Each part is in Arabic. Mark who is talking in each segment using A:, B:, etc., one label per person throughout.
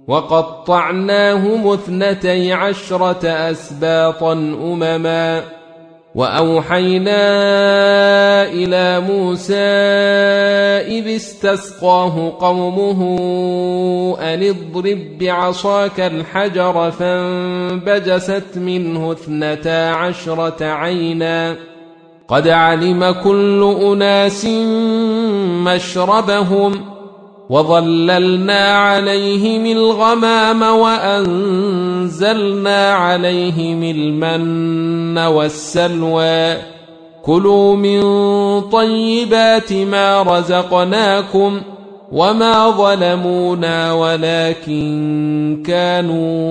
A: وقطعناهم 12 أسباطا أمما وأوحينا إلى موسى إذ استسقاه قومه أن اضرب بعصاك الحجر فانبجست منه 12 عينا قد علم كل أناس مشربهم وظللنا عليهم الغمام وأنزلنا عليهم المن والسلوى كلوا من طيبات ما رزقناكم وما ظلمونا ولكن كانوا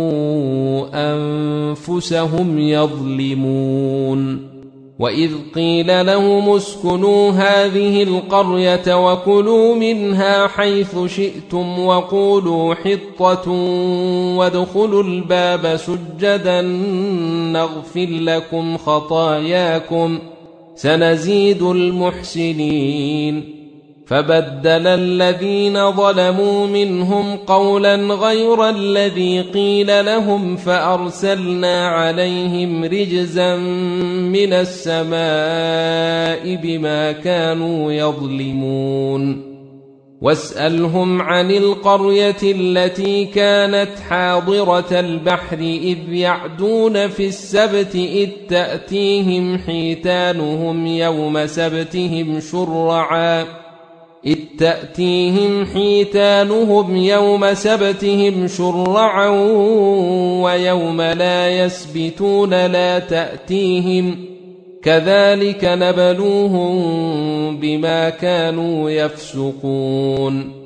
A: أنفسهم يظلمون وإذ قيل لهم اسكنوا هذه القرية وكلوا منها حيث شئتم وقولوا حطة وادخلوا الباب سجدا نغفر لكم خطاياكم سنزيد المحسنين فبدل الذين ظلموا منهم قولا غير الذي قيل لهم فأرسلنا عليهم رجزا من السماء بما كانوا يظلمون واسألهم عن القرية التي كانت حاضرة البحر إذ يعدون في السبت إذ تأتيهم حيتانهم يوم سبتهم شرعا ويوم لا يسبتون لا تأتيهم كذلك نبلوهم بما كانوا يفسقون